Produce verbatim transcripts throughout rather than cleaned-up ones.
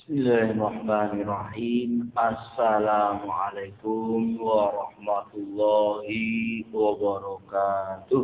Bismillahirrahmanirrahim. Assalamualaikum warahmatullahi wabarakatuh.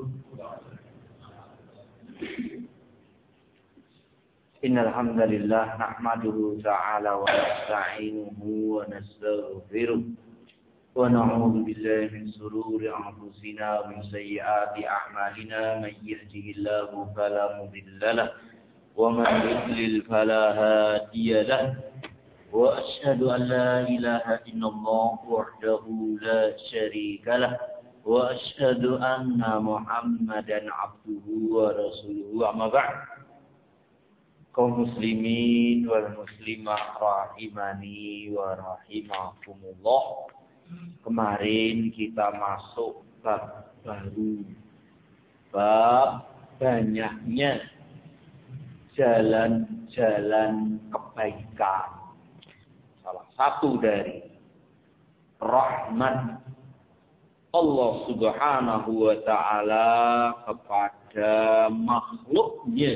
Innal hamdalillah nahmaduhu ta'ala wa nasta'inuhu wa nastaghfiruh wa na'udzu billahi min shururi anfusina wa min sayyiati a'malina may yahdihillahu fala mudilla lahu ومن يضلل فلا هادي له وأشهد أن لا إله إلا الله وحده لا شريك له وأشهد أن محمدا عبده ورسوله أما بعد kaum muslimin wal muslimah rahimani wa rahimakumullah. Kemarin kita masuk bab baru, bab banyaknya jalan-jalan kebaikan. Salah satu dari rahmat Allah Subhanahu wa ta'ala kepada makhluknya.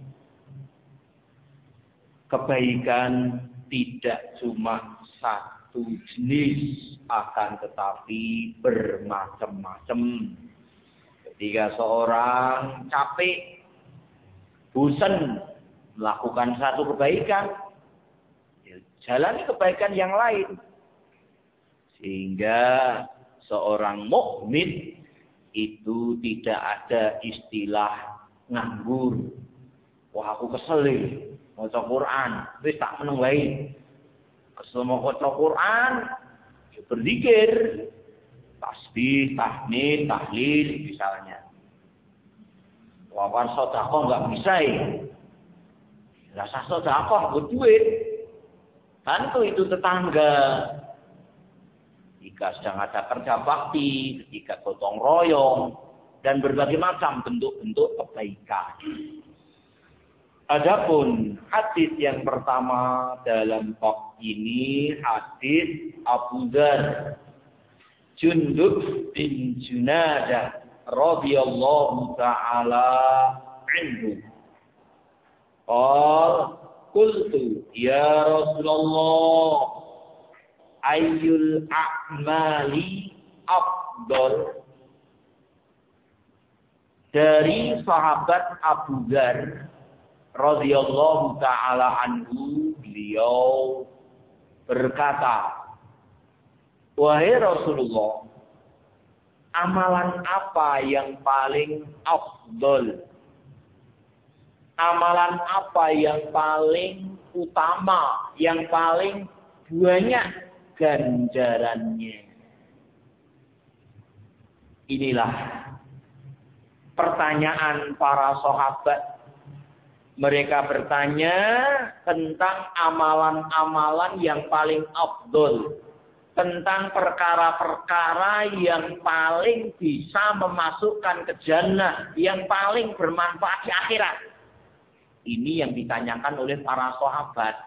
Kebaikan tidak cuma satu jenis, akan tetapi bermacam-macam. Ketika seorang capek, bosan melakukan satu kebaikan, jalani kebaikan yang lain. Sehingga seorang mukmin itu tidak ada istilah nganggur. Wah, aku kesel nih, maca Quran, wis tak meneng wae. Kesel mau maca Quran, ya berzikir, tasbih, tahmid, tahlil misalnya. Wawan sodakoh nggak bisa ya. Rasa sodakoh berduit. Bantu itu tetangga. Jika sedang ada kerja bakti, ketika gotong royong, dan berbagai macam bentuk-bentuk kebaikan. Adapun hadis yang pertama dalam bab ini, hadis Abu Dzar Jundub bin Junadah radhiyallahu ta'ala anhu. Qal qultu ya Rasulullah ayyul a'mali afdal. Dari sahabat Abu Dzar radhiyallahu ta'ala anhu, beliau berkata, wahai Rasulullah, amalan apa yang paling afdol? Amalan apa yang paling utama, yang paling banyak ganjarannya? Inilah pertanyaan para sahabat. Mereka bertanya tentang amalan-amalan yang paling afdol, tentang perkara-perkara yang paling bisa memasukkan ke jannah, yang paling bermanfaat di akhirat. Ini yang ditanyakan oleh para sahabat.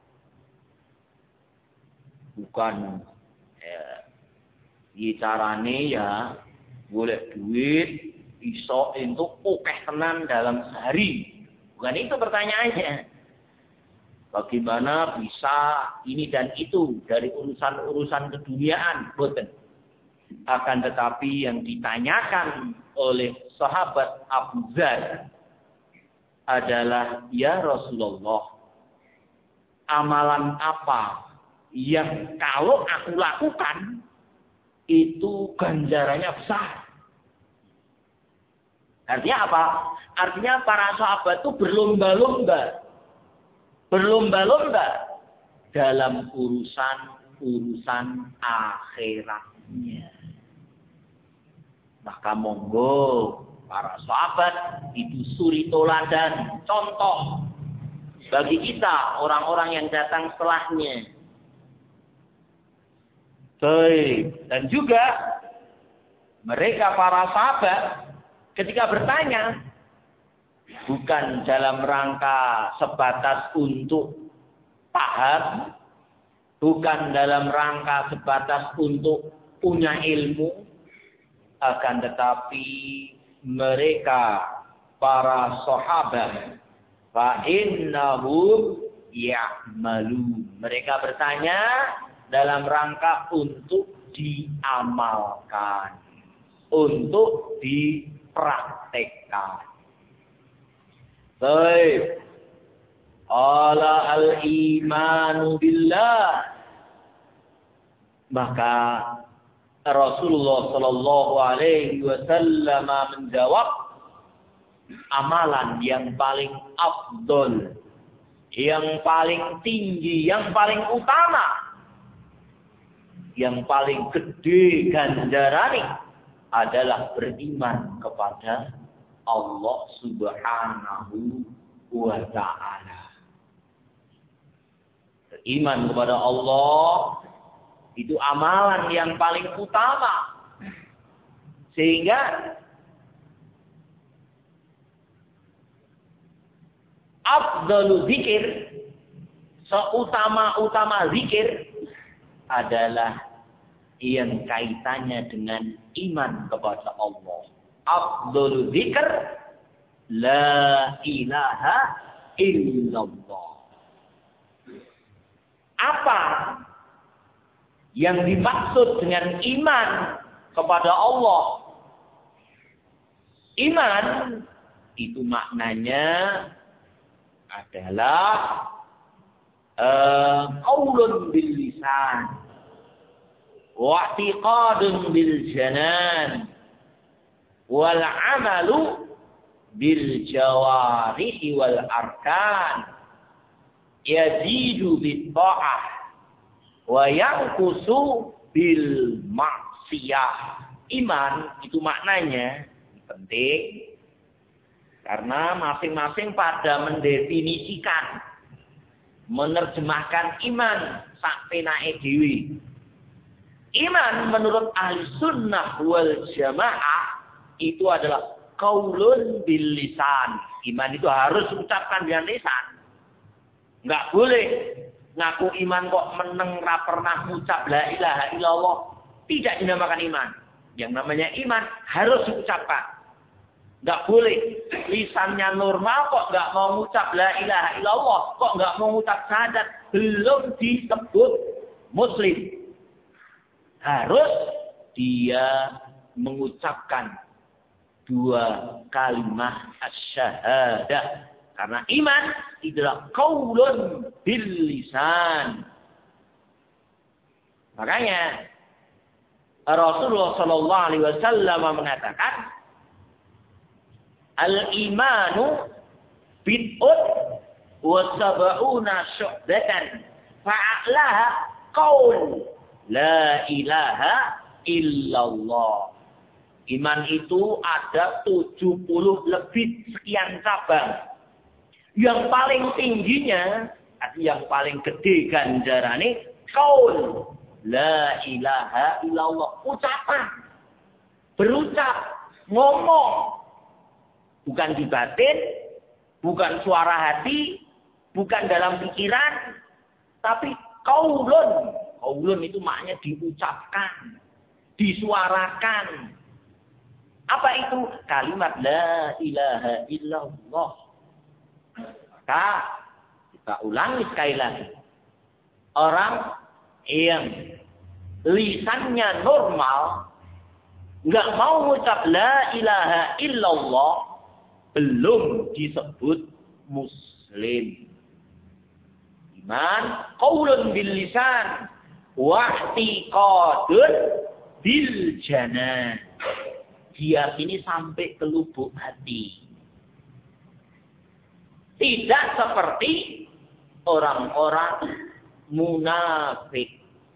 Bukan ya, carane ya boleh duit iso entuk akeh tenan dalam sehari. Bukan itu pertanyaannya. Bagaimana bisa ini dan itu dari urusan-urusan keduniaan, boten. Akan tetapi yang ditanyakan oleh sahabat Abu Dzar adalah, ya Rasulullah, amalan apa yang kalau aku lakukan itu ganjarannya besar? Artinya apa? Artinya para sahabat itu berlomba-lomba. Berlomba-lomba dalam urusan-urusan akhiratnya. Maka monggo para sahabat itu suri toladan, contoh bagi kita orang-orang yang datang setelahnya. Baik, dan juga mereka para sahabat ketika bertanya bukan dalam rangka sebatas untuk paham, bukan dalam rangka sebatas untuk punya ilmu, akan tetapi mereka para sahabat fa innahum ya'malun. Mereka bertanya dalam rangka untuk diamalkan, untuk dipraktekkan. Baik. Ala al-imanu billah. Maka Rasulullah sallallahu alaihi wasallam menjawab, amalan yang paling afdol, yang paling tinggi, yang paling utama, yang paling gede ganjarannya adalah beriman kepada Allah Subhanahu wa ta'ala. Beriman kepada Allah itu amalan yang paling utama. Sehingga afdalu zikir, seutama-utama zikir adalah yang kaitannya dengan iman kepada Allah. Afdalu zikr la ilaha illallah. Apa yang dimaksud dengan iman kepada Allah? Iman itu maknanya adalah qaulun bil lisan wa i'tiqadun bil janan wal amalu bil jawarihi wal arkan yazidu bit ta'ah wa yanqusu bil maksiyah. Iman itu maknanya penting karena masing-masing pada mendefinisikan, menerjemahkan iman sak penake dhewe. Iman menurut ahli sunnah wal jamaah itu adalah qaulun bil lisan. Iman itu harus diucapkan dengan lisan. Enggak boleh ngaku iman kok meneng ra pernah ngucap la ilaha illallah. Tidak dinamakan iman. Yang namanya iman harus diucapkan. Enggak boleh lisannya normal kok enggak mau ngucap la ilaha illallah, kok enggak mau ngucap syahadat, belum disebut muslim. Harus dia mengucapkan dua kalimat asyhadah. Karena iman adalah qaulun bil lisan. Makanya Rasulullah sallallahu alaihi wasallam mengatakan, al-imanu bid'un wa sab'una syu'batan fa'alaha qaul la ilaha illallah. Iman itu ada tujuh puluh lebih sekian cabang. Yang paling tingginya, yang paling gede ganjarannya, qaul la ilaha illallah. Ucapan. Berucap. Ngomong. Bukan di batin. Bukan suara hati. Bukan dalam pikiran. Tapi qaulun. Qaulun itu maknanya diucapkan. Disuarakan. Apa itu? Kalimat la ilaha illallah. Maka kita ulangi sekali lagi. Orang yang lisannya normal, nggak mau mengucap la ilaha illallah, belum disebut muslim. Iman qaulun bil lisan wa i'tiqadun bil janan. Dia ini sampai ke lubuk hati. Tidak seperti orang-orang munafik.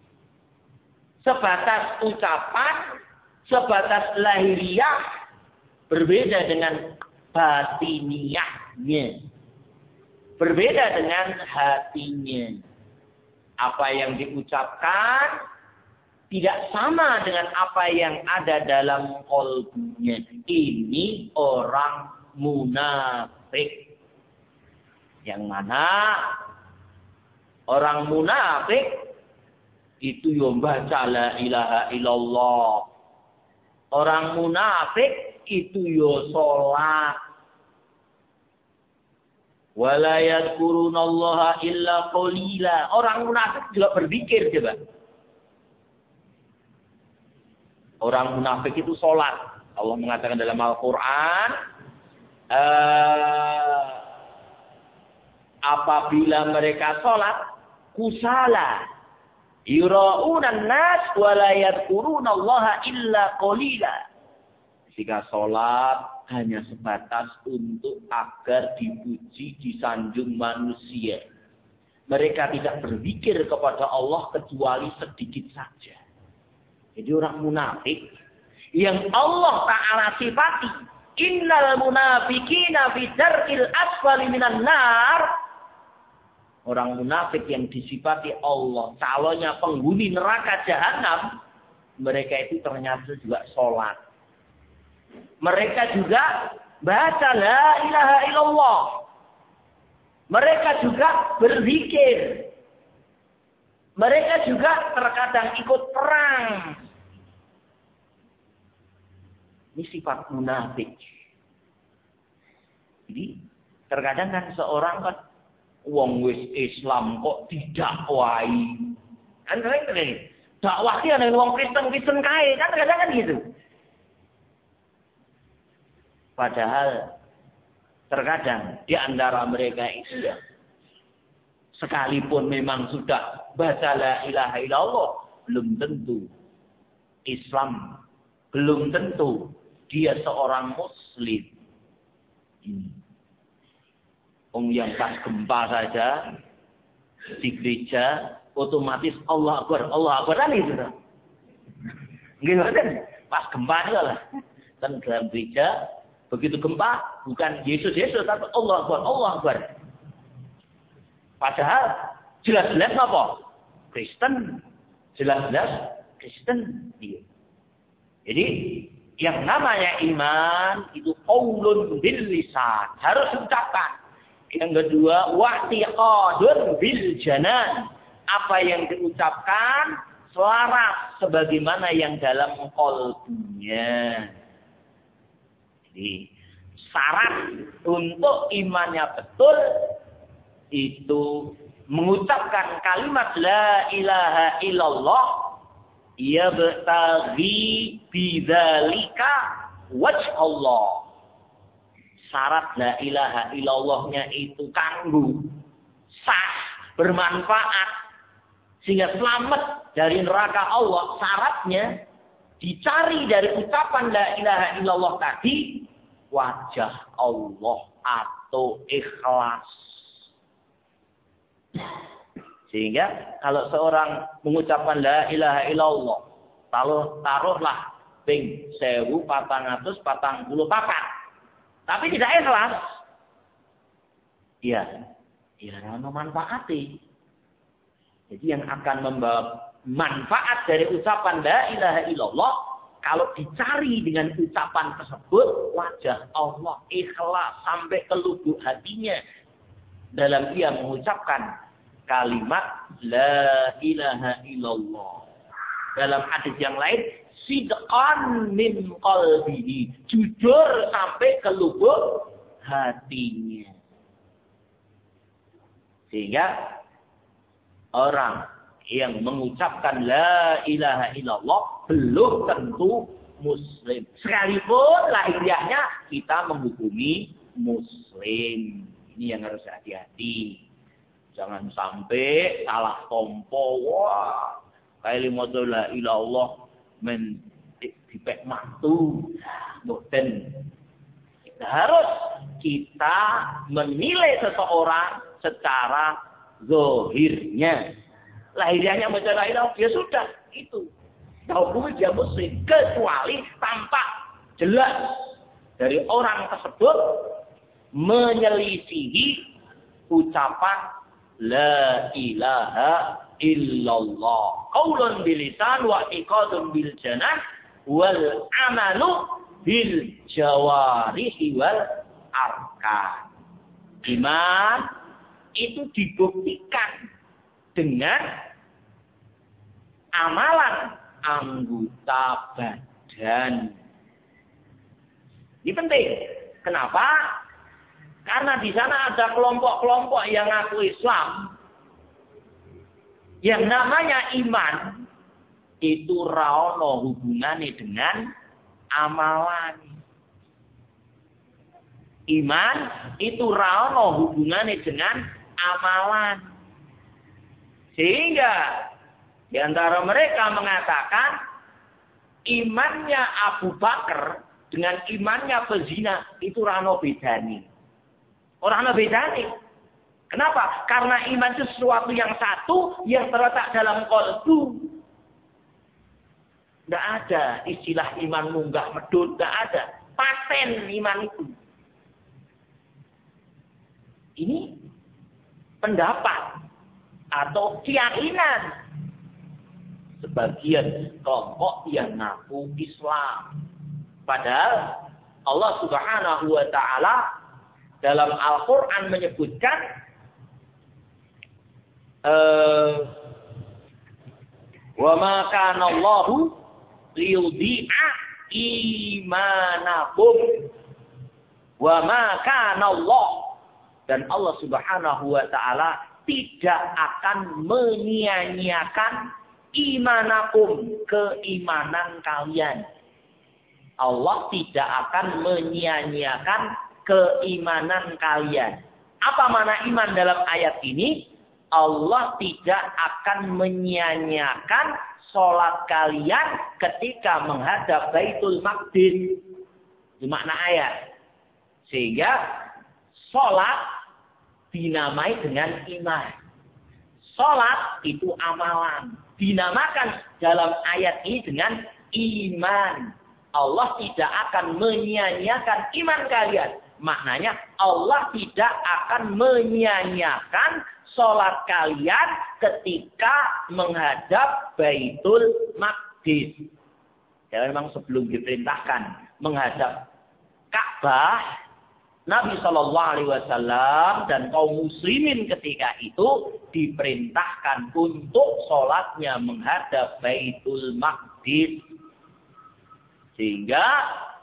Sebatas ucapan, sebatas lahiriah, berbeda dengan batiniahnya. Berbeda dengan hatinya. Apa yang diucapkan tidak sama dengan apa yang ada dalam qalbunya. Ini orang munafik. Yang mana orang munafik itu yang baca la ilaha illallah. Orang munafik itu yo sholat. Wala yadhkurunallaha illa qalila. Orang munafik juga berzikir coba. Orang munafik itu sholat. Allah mengatakan dalam Al-Quran, uh, apabila mereka sholat, kusala, yura'unan nas, wala yadhkurunallaha illa qalila. Jika sholat hanya sebatas untuk agar dipuji, disanjung manusia. Mereka tidak berzikir kepada Allah kecuali sedikit saja. Jadi orang munafik yang Allah Ta'ala sifati, innal munafikina fi darkil asfali minan nar. Orang munafik yang disifati Allah, calonnya penghuni neraka jahanam, mereka itu ternyata juga sholat. Mereka juga baca la ilaha illallah. Mereka juga berzikir. Mereka juga terkadang ikut perang. Ini sifat munafik. Jadi terkadang kan seorang kan wong wis Islam kok didakwai. Kan sering dakwah ki ana wong Kristen-Kristen kae, kan terkadang kan gitu. Padahal terkadang di antara mereka itu ya, sekalipun memang sudah baca la ilaha illallah, belum tentu Islam, belum tentu dia seorang muslim. Ini. Om yang pas gempa saja di gereja otomatis Allah Akbar, Allah Akbar kan itu. Gimana? Pas gempa juga lah. Kan dalam gereja begitu gempa bukan Yesus Yesus tapi Allah Akbar, Allah Akbar. Padahal jelas-jelas apa? Kristen, jelas-jelas Kristen dia. Jadi yang namanya iman itu qaulun bil lisan, harus diucapkan. Yang kedua, wa'tiqadun bil janan. Apa yang diucapkan selaras sebagaimana yang dalam qalbunya. Jadi syarat untuk imannya betul itu mengucapkan kalimat la ilaha illallah yabtaghi bidzalika wajh Allah. Syarat la ilaha illallahnya itu kanggu, sah, bermanfaat sehingga selamat dari neraka Allah. Syaratnya dicari dari ucapan la ilaha illallah tadi wajah Allah atau ikhlas. Sehingga kalau seorang mengucapkan la ilaha illallah, taruh taruhlah ping sewu patang atus patang puluh papat, tapi tidak ikhlas, ya, ya ono manfaati. Jadi yang akan membawa manfaat dari ucapan la ilaha illallah, kalau dicari dengan ucapan tersebut wajah Allah, ikhlas sampai ke lubuk hatinya dalam ia mengucapkan kalimat la ilaha illallah. Dalam hadis yang lain, sidqan min qalbihi, jujur sampai ke lubuk hatinya. Sehingga orang yang mengucapkan la ilaha illallah belum tentu muslim. Sekalipun lahiriahnya kita menghukumi muslim. Ini yang harus hati-hati. Jangan sampai salah tompo. Wah, kayak limoto la ilallah men dipek mantu. Boten. Harus kita menilai seseorang secara zahirnya. Lahiriahnya baca la ilallah, ya sudah, itu. Hukumnya dia muslim. Kecuali tampak jelas dari orang tersebut menyelisihi ucapan la ilaha illallah. Qaulun bil lisan wa iqadun bil janan wal amalu bil jawarihi wal arkan. Iman itu dibuktikan dengan amalan anggota badan. Ini penting. Kenapa? Karena di sana ada kelompok-kelompok yang ngaku Islam. Yang namanya iman itu ra ono hubungannya dengan amalan. Iman itu ra ono hubungannya dengan amalan. Sehingga di antara mereka mengatakan imannya Abu Bakar dengan imannya pezina itu ra ono bedane. Ora ono bedane. Kenapa? Karena iman itu sesuatu yang satu yang terletak dalam qalbu. Tidak ada istilah iman munggah medun, tidak ada. Paten iman itu. Ini pendapat atau keyakinan sebagian kelompok yang ngaku Islam. Padahal Allah Subhanahu wa taala dalam Al-Qur'an menyebutkan Uh, wa ma kana Allahu liyudhi'a imanakum wa ma kana Allah, dan Allah Subhanahu wa taala tidak akan menyia-nyiakan imanakum, keimanan kalian. Allah tidak akan menyia-nyiakan keimanan kalian. Apa makna iman dalam ayat ini? Allah tidak akan menyia-nyiakan sholat kalian ketika menghadap Baitul Maqdis. Itu makna ayat. Sehingga sholat dinamai dengan iman. Sholat itu amalan. Dinamakan dalam ayat ini dengan iman. Allah tidak akan menyia-nyiakan iman kalian. Maknanya Allah tidak akan menyia-nyiakan sholat kalian ketika menghadap Baitul Maqdis. Ya, memang sebelum diperintahkan menghadap Ka'bah, Nabi Shallallahu Alaihi Wasallam dan kaum muslimin ketika itu diperintahkan untuk sholatnya menghadap Baitul Maqdis. Sehingga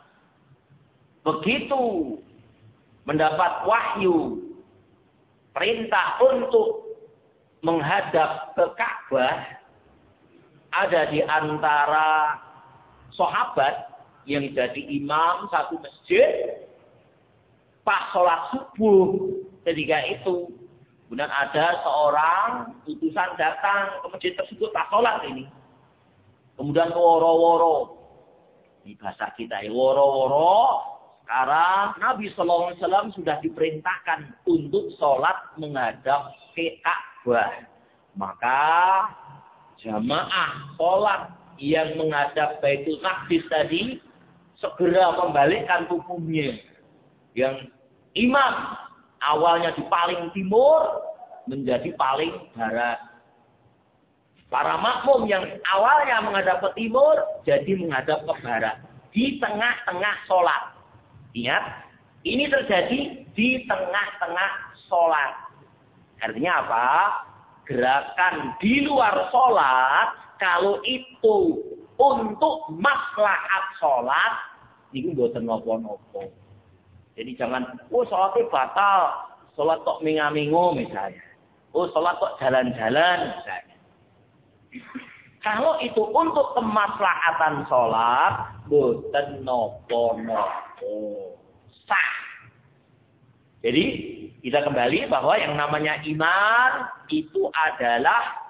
begitu mendapat wahyu perintah untuk menghadap ke Ka'bah, ada di antara sahabat yang jadi imam satu masjid pas sholat subuh ketika itu. Kemudian ada seorang utusan datang ke masjid tersebut pas sholat ini. Kemudian woro-woro. Ini bahasa kita ya, woro-woro. Sekarang Nabi Shallallahu Alaihi Wasallam sudah diperintahkan untuk sholat menghadap ke Ka'bah. Maka jamaah sholat yang menghadap Baitul Maqdis tadi segera membalikkan tubuhnya. Yang imam awalnya di paling timur menjadi paling barat. Para makmum yang awalnya menghadap ke timur jadi menghadap ke barat. Di tengah-tengah sholat. Ingat, ini terjadi di tengah-tengah sholat. Artinya apa? Gerakan di luar sholat, kalau itu untuk maslahat sholat, itu mboten nopo-nopo. Jadi jangan, oh sholatnya batal, sholat kok minga-mingo misalnya. Oh sholat kok jalan-jalan misalnya. Kalau itu untuk kemaslahatan sholat, mboten nopo-nopo. Sah. Jadi kita kembali bahwa yang namanya iman itu adalah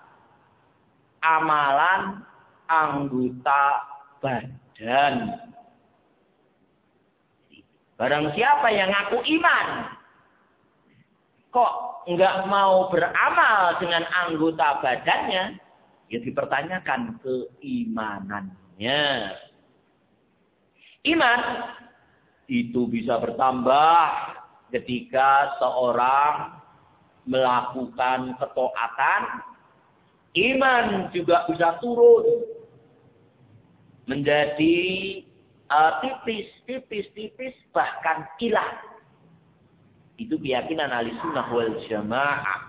amalan anggota badan. Barang siapa yang ngaku iman, kok enggak mau beramal dengan anggota badannya, ya dipertanyakan keimanannya. Iman itu bisa bertambah ketika seorang melakukan ketaatan. Iman juga bisa turun menjadi uh, tipis, tipis, tipis, bahkan hilang. Itu keyakinan Ahlussunnah wal Jamaah.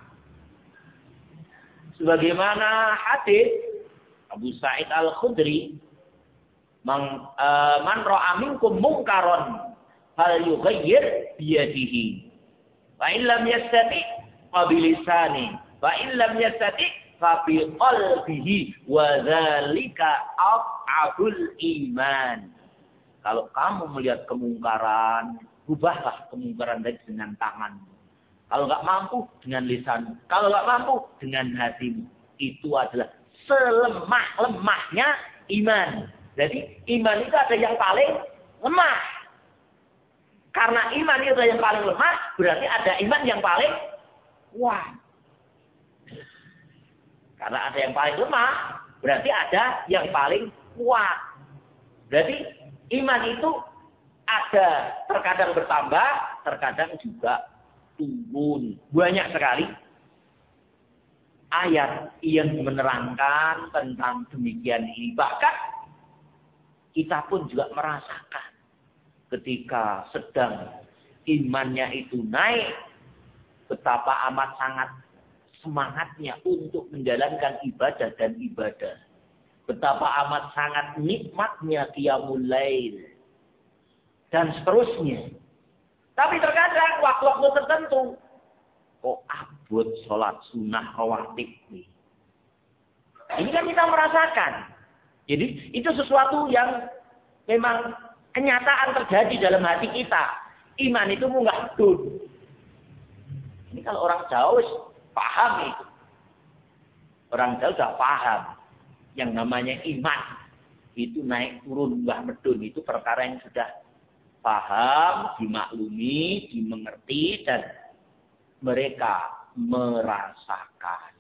Sebagaimana hadis Abu Sa'id Al-Khudri, man, uh, man ra'a minkum mungkaron hal yughayyir biyadihi. Fa in lam yastati fa bilisani. Fa in lam yastati fa bi qalbihi wa dzalika af'ul iman. Kalau kamu melihat kemungkaran, ubahlah kemungkaran tadi dengan tangan. Kalau nggak mampu, dengan lisan. Kalau nggak mampu, dengan hatimu. Itu adalah selemah-lemahnya iman. Jadi iman itu ada yang paling lemah. Karena iman itu ada yang paling lemah, berarti ada iman yang paling kuat. Karena ada yang paling lemah, berarti ada yang paling kuat. Berarti iman itu ada terkadang bertambah, terkadang juga turun. Banyak sekali ayat yang menerangkan tentang demikian ini. Bahkan kita pun juga merasakan ketika sedang imannya itu naik, betapa amat sangat semangatnya untuk menjalankan ibadah dan ibadah. Betapa amat sangat nikmatnya qiyamul lail. Dan seterusnya. Tapi terkadang waktu-waktu tertentu. Kok abot sholat sunnah rawatib nih. Ini kan kita merasakan. Jadi itu sesuatu yang memang kenyataan terjadi dalam hati kita. Iman itu munggah dun. Ini kalau orang Jawa paham itu. Orang Jawa sudah paham. Yang namanya iman itu naik turun mbah medun itu perkara yang sudah paham, dimaklumi, dimengerti dan mereka merasakan.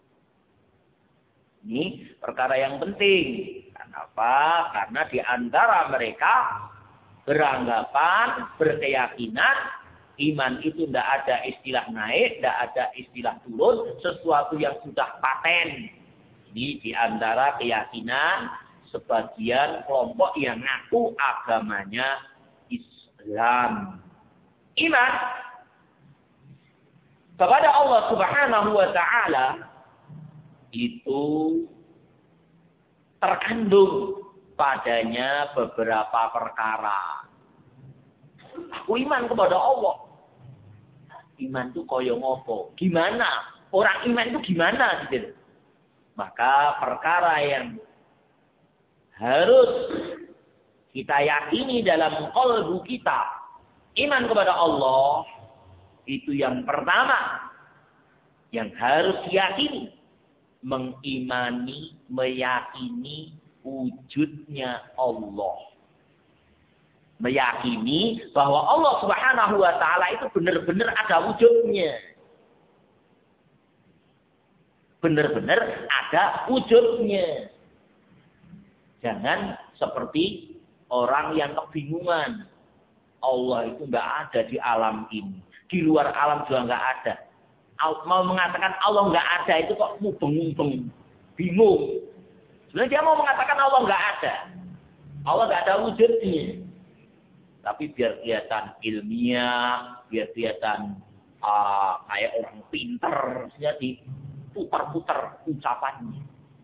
Ini perkara yang penting. Kenapa? Karena di antara mereka beranggapan, berkeyakinan iman itu tidak ada istilah naik, tidak ada istilah turun, sesuatu yang sudah paten. Ini di antara keyakinan sebagian kelompok yang ngaku agamanya Islam. Iman kepada Allah Subhanahu wa taala itu terkandung padanya beberapa perkara. Aku iman kepada Allah. Iman itu koyo ngopo? Gimana? Orang iman itu gimana gitu? Maka perkara yang harus kita yakini dalam qalbu kita, iman kepada Allah, itu yang pertama yang harus diyakini, mengimani, meyakini wujudnya Allah. Meyakini bahwa Allah Subhanahu wa taala itu benar-benar ada wujudnya. Benar-benar ada wujudnya. Jangan seperti orang yang kebingungan. Allah itu nggak ada di alam ini. Di luar alam juga nggak ada. Mau mengatakan Allah nggak ada itu kok mubeng-mubeng. Bingung. Sebenarnya dia mau mengatakan Allah nggak ada. Allah nggak ada wujudnya. Tapi biar kelihatan ilmiah, biar kelihatan uh, kayak orang pinter. Jadi putar-putar ucapannya.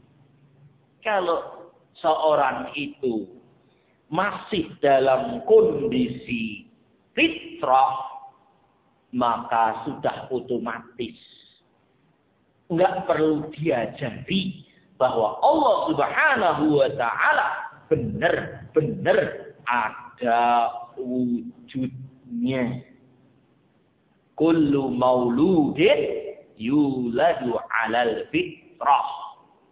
Kalau seorang itu masih dalam kondisi fitrah, maka sudah otomatis enggak perlu diajari bahwa Allah Subhanahu wa taala benar-benar ada wujudnya. Kullu mauludin yuladu alal fitrah.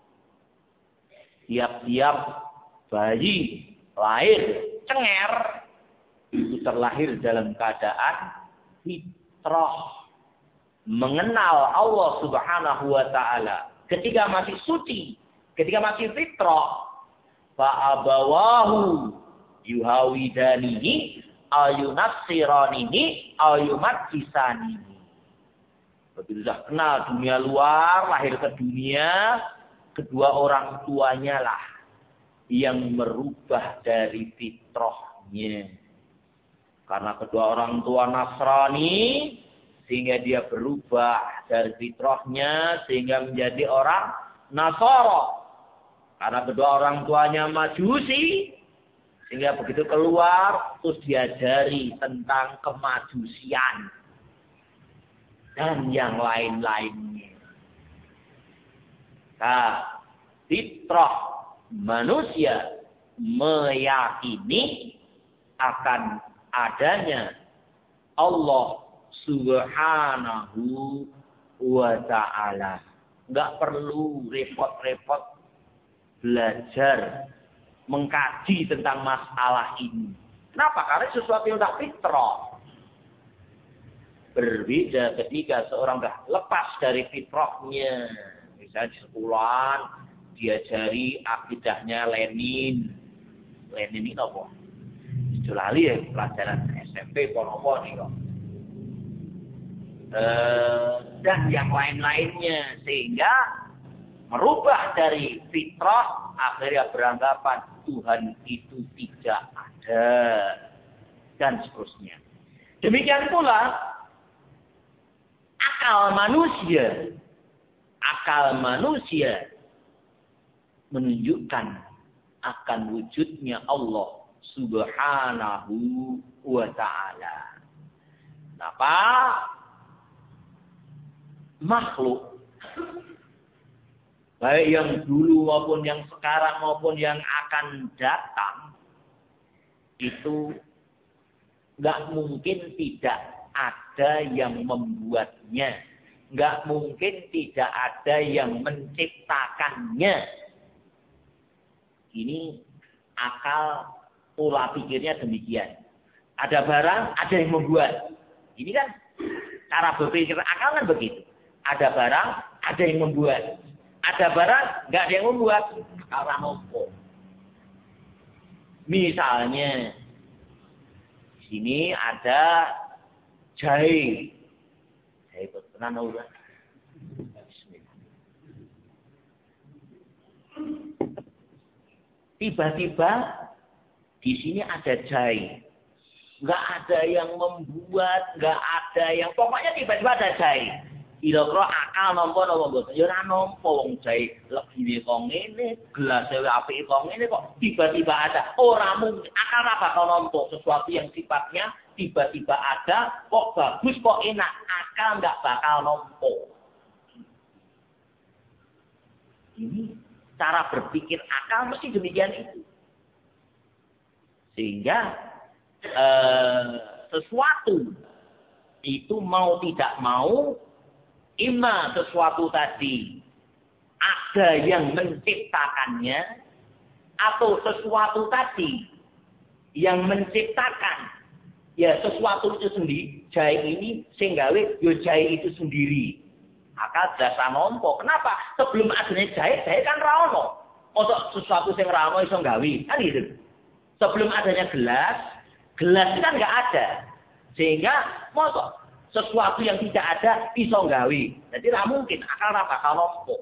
Tiap-tiap bayi lahir cenger itu terlahir dalam keadaan fitrah, mengenal Allah Subhanahu wa taala. Ketika masih suci, ketika masih fitrah, fa abawahu yuhawidanihi ayunassiranihi ayumajjisanihi. Begitu sudah kenal dunia luar, lahir ke dunia, kedua orang tuanya lah yang merubah dari fitrahnya. Karena kedua orang tua Nasrani, sehingga dia berubah dari fitrahnya, sehingga menjadi orang Nasara. Karena kedua orang tuanya Majusi, sehingga begitu keluar, terus diajari tentang kemajusian. dan yang lain-lainnya. Nah, fitrah manusia meyakini akan adanya Allah Subhanahu wa ta'ala. Enggak perlu repot-repot belajar mengkaji tentang masalah ini. Kenapa? Karena sesuatu yang tak fitrah. Berbeda ketika seorang dah lepas dari fitrahnya. Misalnya di sekolahan diajari akidahnya Lenin. Lenin ini apa? Jolali ya pelajaran S M P apa nih kok. Eh, dan yang lain-lainnya sehingga merubah dari fitrah akhirnya beranggapan Tuhan itu tidak ada dan seterusnya. Demikian pula akal manusia, akal manusia menunjukkan akan wujudnya Allah Subhanahu wa ta'ala. Kenapa? Makhluk baik yang dulu maupun yang sekarang maupun yang akan datang itu nggak mungkin tidak ada yang membuatnya, nggak mungkin tidak ada yang menciptakannya. Ini akal pola pikirnya demikian. Ada barang, ada yang membuat. Ini kan cara berpikir akal kan begitu. Ada barang, ada yang membuat. Ada barang, nggak ada yang membuat. Karena nopo. Misalnya, di sini ada jahe. Jahe betulan udah. Tiba-tiba di sini ada jahe. Nggak ada yang membuat, nggak ada yang pokoknya tiba-tiba ada jahe. Kira-kira akal nampa napa mboten? Ya ora nampa wong jahe legine kok ngene, gelas e apike kok ngene kok tiba-tiba ada. Ora mungkin akal ora bakal nampa sesuatu yang sifatnya tiba-tiba ada kok bagus kok enak. Akal nggak bakal nampa. Ini cara berpikir akal mesti demikian itu. Sehingga eh, sesuatu itu mau tidak mau ima sesuatu tadi ada yang menciptakannya atau sesuatu tadi yang menciptakan ya sesuatu itu sendiri. Jahe ini sing gawe yo jahe itu sendiri. Akal jasa nompo. Kenapa? Sebelum adanya jahe, jahe kan ra ono. Mosok sesuatu sing ra ono iso gawe, kan gitu. Sebelum adanya gelas, gelas itu kan enggak ada. Sehingga mosok sesuatu yang tidak ada iso gawe. Jadi tidak mungkin akal ora bakal nampa.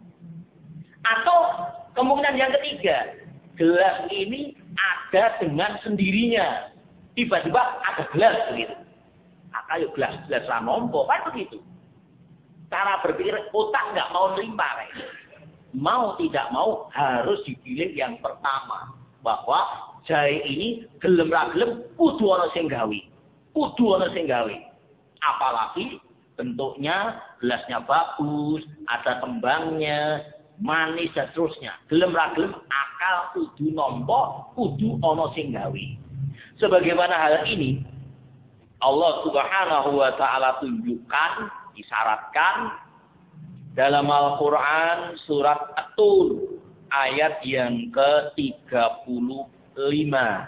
Atau kemungkinan yang ketiga, gelas ini ada dengan sendirinya. Tiba-tiba ada gelas begitu. Akal yo gelas gelas ra nampa, kan begitu. Cara berpikir otak nggak mau nerima, right? Mau tidak mau harus dipilih yang pertama bahwa jahe ini gelem ra gelem kudu ana sing gawe. Kudu ana sing gawe. Apalagi bentuknya gelasnya bagus, ada tembangnya, manis dan seterusnya. Gelem ra gelem akal kudu nampa, kudu ana sing gawe. Sebagaimana hal ini Allah Subhanahu wa taala tunjukkan, isyaratkan dalam Al-Qur'an surat At-Tur ayat yang ke tiga puluh lima.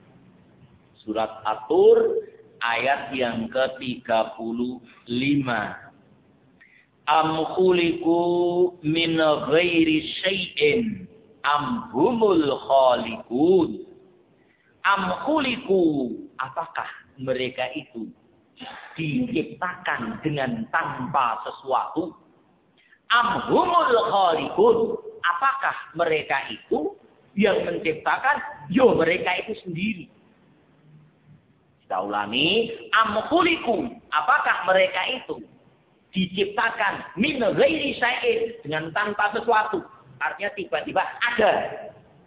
Surat At-Tur ayat yang ke tiga puluh lima. Am khuliqu min ghairi syai'in am humul khaliqun. Am khuliqu, apakah mereka itu diciptakan dengan tanpa sesuatu? Am humul khaliqun, apakah mereka itu yang menciptakan? Yo, mereka itu sendiri. Kita ulangi, am khuliqu, apakah mereka itu diciptakan min ghairi syai'in, dengan tanpa sesuatu? Artinya tiba-tiba ada.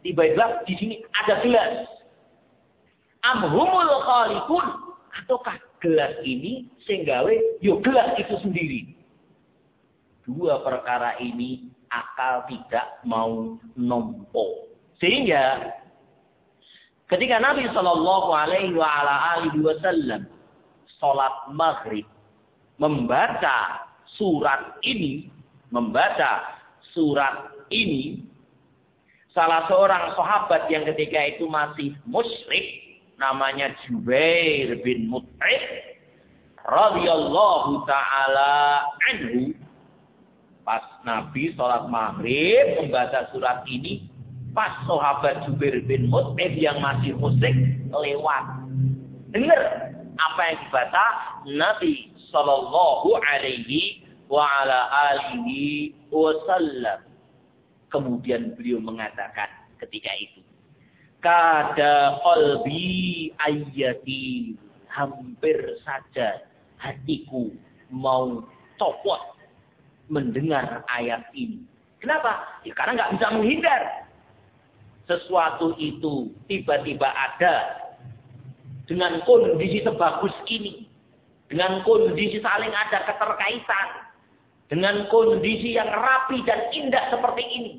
Tiba-tiba di sini ada gelas. Am humul khaliqun, ataukah gelas ini sing gawe yo gelas itu sendiri. Dua perkara ini akal tidak mau nompo. Sehingga ketika Nabi Shallallahu Alaihi Wasallam sholat maghrib membaca surat ini, membaca surat ini, salah seorang sahabat yang ketika itu masih musyrik, namanya Jubair bin Mut'im radhiyallahu taala anhu, pas Nabi sholat maghrib membaca surat ini, pas sahabat Jubair bin Mut'im yang masih musyrik lewat. Dengar apa yang dibaca Nabi Sallallahu Alaihi wa ala alihi wasallam. Kemudian beliau mengatakan ketika itu, kada qalbi ayyati, hampir saja hatiku mau copot mendengar ayat ini. Kenapa? Ya, karena nggak bisa menghindar. Sesuatu itu tiba-tiba ada dengan kondisi sebagus ini, dengan kondisi saling ada keterkaitan, dengan kondisi yang rapi dan indah seperti ini.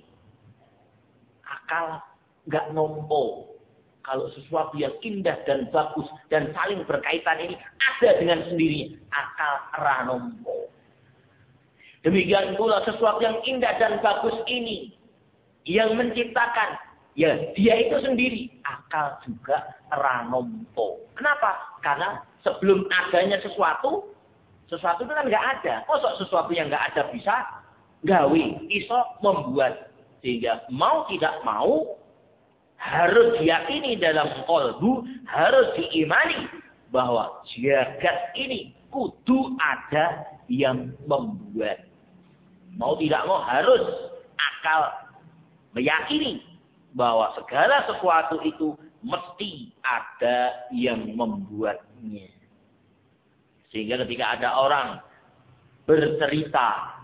Akal nggak nompo kalau sesuatu yang indah dan bagus dan saling berkaitan ini ada dengan sendirinya. Akal ra nompo. Demikian pula sesuatu yang indah dan bagus ini yang menciptakan, ya dia itu sendiri. Akal juga ra nompo. Kenapa? Karena sebelum adanya sesuatu, sesuatu itu kan nggak ada. Kok sesuatu yang nggak ada bisa gawe, iso membuat. Sehingga mau tidak mau harus diyakini dalam qalbu, harus diimani bahwa jagat ini kudu ada yang membuat. Mau tidak mau harus akal meyakini bahwa segala sesuatu itu mesti ada yang membuatnya. Sehingga ketika ada orang bercerita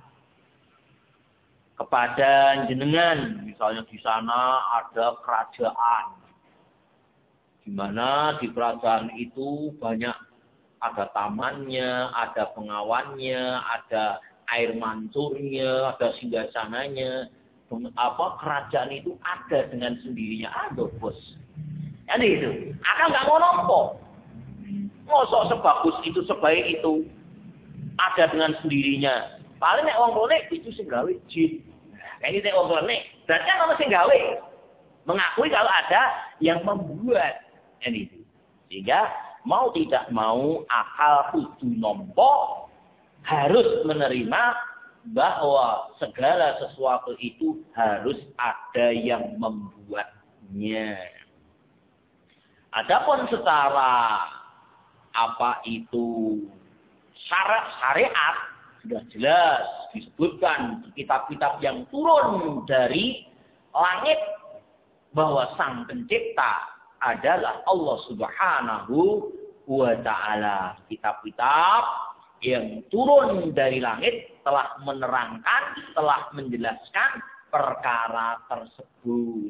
kepada jenengan, misalnya di sana ada kerajaan, di mana di kerajaan itu banyak ada tamannya, ada pengawannya, ada air mancurnya, ada singgasananya. Apa kerajaan itu ada dengan sendirinya, ada bos. Jadi itu, akal nggak mau nompo. Ngosok sebagus itu, sebaik itu ada dengan sendirinya. Paling nek wong golek itu sing gawe jin. Nah, ini nek wong golek, berarti kan ono sing gawe. Mengakui kalau ada yang membuat. Ini itu. Sehingga mau tidak mau akal kudu nompo, harus menerima bahwa segala sesuatu itu harus ada yang membuatnya. Adapun secara apa itu syarat syariat sudah jelas disebutkan di kitab-kitab yang turun dari langit bahwa sang pencipta adalah Allah Subhanahu wa taala. Kitab-kitab yang turun dari langit telah menerangkan, telah menjelaskan perkara tersebut.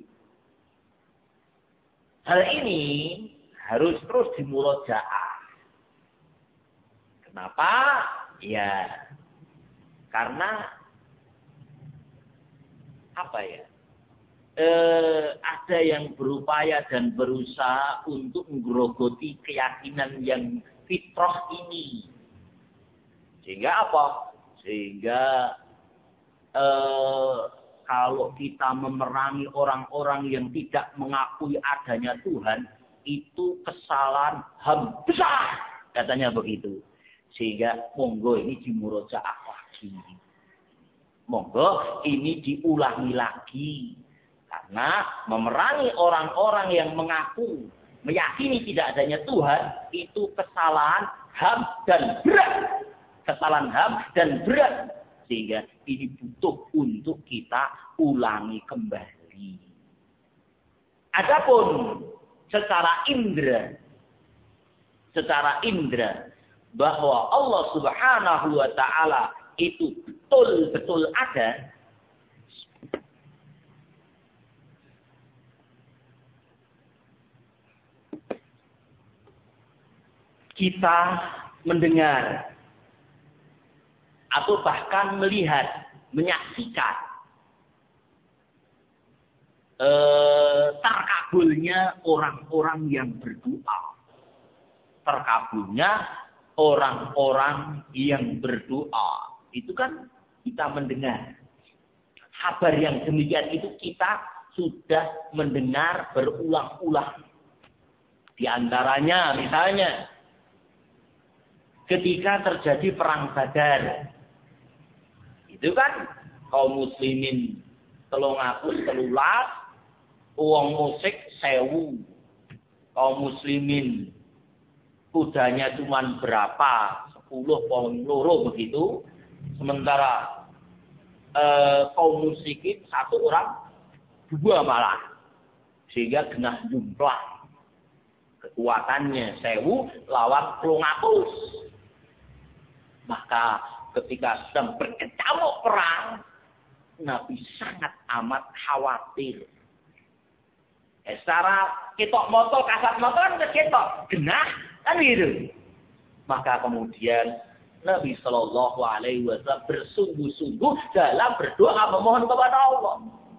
Hal ini harus terus dimurojaah. Kenapa? Ya, karena apa ya? Eh, ada yang berupaya dan berusaha untuk menggerogoti keyakinan yang fitrah ini. Sehingga apa? Sehingga eh, kalau kita memerangi orang-orang yang tidak mengakui adanya Tuhan, itu kesalahan ham besar, katanya begitu. Sehingga monggo ini dimurojaah lagi. Monggo ini diulangi lagi. Karena memerangi orang-orang yang mengaku, meyakini tidak adanya Tuhan, itu kesalahan ham dan berat. Kesalahan ham dan berat. Sehingga ini butuh untuk kita ulangi kembali. Adapun secara indera, secara indera, bahwa Allah Subhanahu wa taala itu betul-betul ada, kita mendengar atau bahkan melihat, menyaksikan eh, terkabulnya orang-orang yang berdoa. Terkabulnya orang-orang yang berdoa. Itu kan kita mendengar. Kabar yang demikian itu kita sudah mendengar berulang-ulang. Di antaranya misalnya ketika terjadi perang Badar. Itu kan kaum muslimin telung atus telulas, uang musik sewu. Kaum muslimin kudanya cuma berapa? Sepuluh poin loro begitu. Sementara eh, kaum musikin satu orang dua malah. Sehingga genah jumlah kekuatannya sewu lawan telung atus. Maka ketika sedang berkecamuk perang, Nabi sangat amat khawatir. Eh, secara ketok motor, kasat motor kan ketok, genah kan gitu. Maka kemudian Nabi Shallallahu Alaihi Wasallam bersungguh-sungguh dalam berdoa memohon kepada Allah.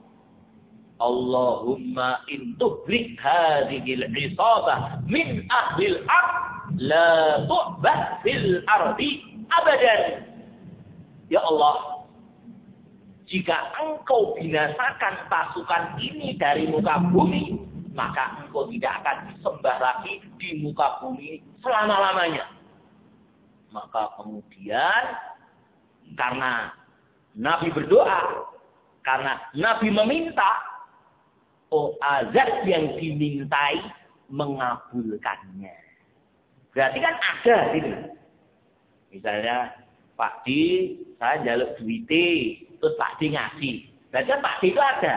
Allahumma intuhlik hadhil isabah min ahlil ard la tu'bah fil ardi abadan. Ya Allah, jika engkau binasakan pasukan ini dari muka bumi, maka engkau tidak akan disembah lagi di muka bumi selama-lamanya. Maka kemudian karena Nabi berdoa, karena Nabi meminta, oh azab yang dimintai mengabulkannya. Berarti kan ada gitu. Misalnya Pak D, saya jaluk duit, terus Pak D ngasih. Berarti kan Pak D itu ada.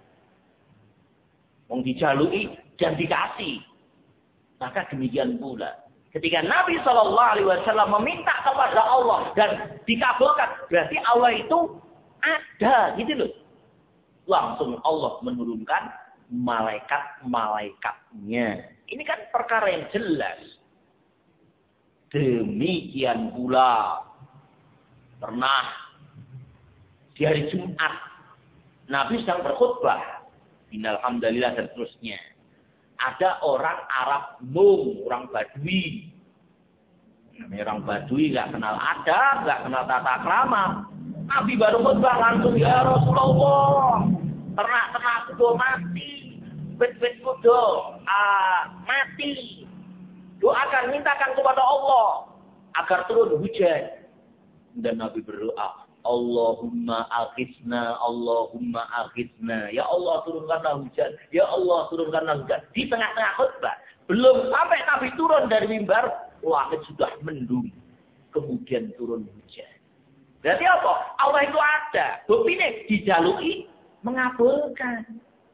Mau dijalui dan dikasih. Maka demikian pula. Ketika Nabi Shallallahu Alaihi Wasallam meminta kepada Allah dan dikabulkan, berarti Allah itu ada, gitu loh. Langsung Allah menurunkan malaikat-malaikatnya. Ini kan perkara yang jelas. Demikian pula pernah di hari Jumat Nabi sedang berkhutbah, innalhamdulillah dan seterusnya. Ada orang Arab Mung, orang Badui. Orang Badui nggak kenal adab, nggak kenal tata krama. Nabi baru khutbah langsung, ya Rasulullah, ternak-ternak kudo mati, bet-bet kudo ah, mati. Doakan, mintakan kepada Allah agar turun hujan. Dan Nabi berdoa, Allahumma aghithna, Allahumma aghithna. Ya Allah turunkanlah hujan, ya Allah turunkanlah hujan. Di tengah-tengah khutbah, belum sampai Nabi turun dari mimbar, langit sudah mendung. Kemudian turun hujan. Berarti apa? Allah itu ada. Buktinya dijalui mengabulkan.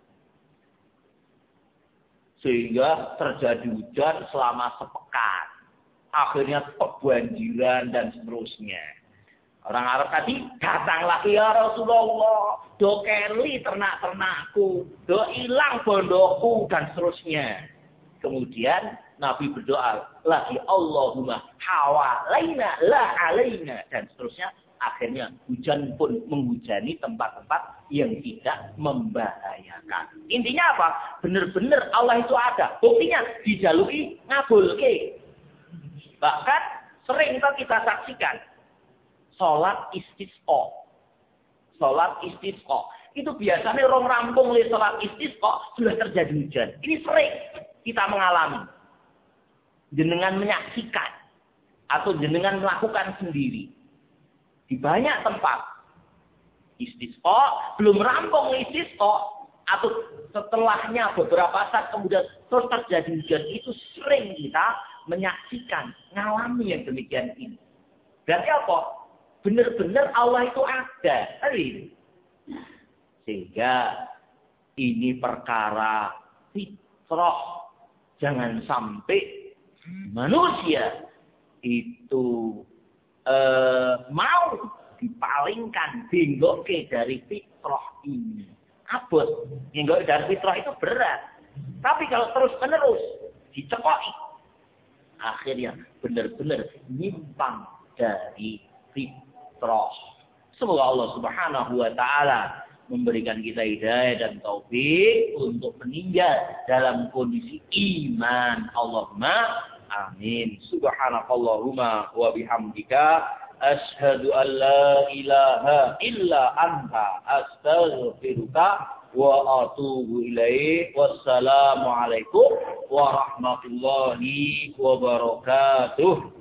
Sehingga terjadi hujan selama sepekan. Akhirnya kebanjiran dan seterusnya. Orang Arab tadi datang lagi, ya Rasulullah, do keli ternak-ternakku, do hilang bondoku dan seterusnya. Kemudian Nabi berdoa lagi, Allahumma hawalaina la alaina dan seterusnya. Akhirnya hujan pun menghujani tempat-tempat yang tidak membahayakan. Intinya apa? Benar-benar Allah itu ada. Buktinya dijalui ngabulke. Bahkan sering kita saksikan sholat istisqa. Sholat istisqa. Itu biasanya orang rampung oleh sholat istisqa sudah terjadi hujan. Ini sering kita mengalami. Jenengan menyaksikan. Atau jenengan melakukan sendiri. Di banyak tempat. Istisqa. Belum rampung istisqa. Atau setelahnya beberapa saat kemudian terus terjadi hujan. Itu sering kita menyaksikan. Ngalami yang demikian ini. Berarti apa? Benar-benar Allah itu ada. Sehingga ini perkara fitrah. Jangan sampai manusia itu eh, mau dipalingkan, dinggoke dari fitrah ini. Abot. Dinggoke dari fitrah itu berat. Tapi kalau terus-menerus dicekoki, akhirnya benar-benar nyimpang dari fitrah. Semoga Allah Subhanahu wa taala memberikan kita hidayah dan taufik untuk meninggal dalam kondisi iman. Allahumma amin. Subhanakallahumma wa bihamdika asyhadu an la ilaha illa anta astaghfiruka wa atubu ilaik. Wassalamualaikum warahmatullahi wabarakatuh.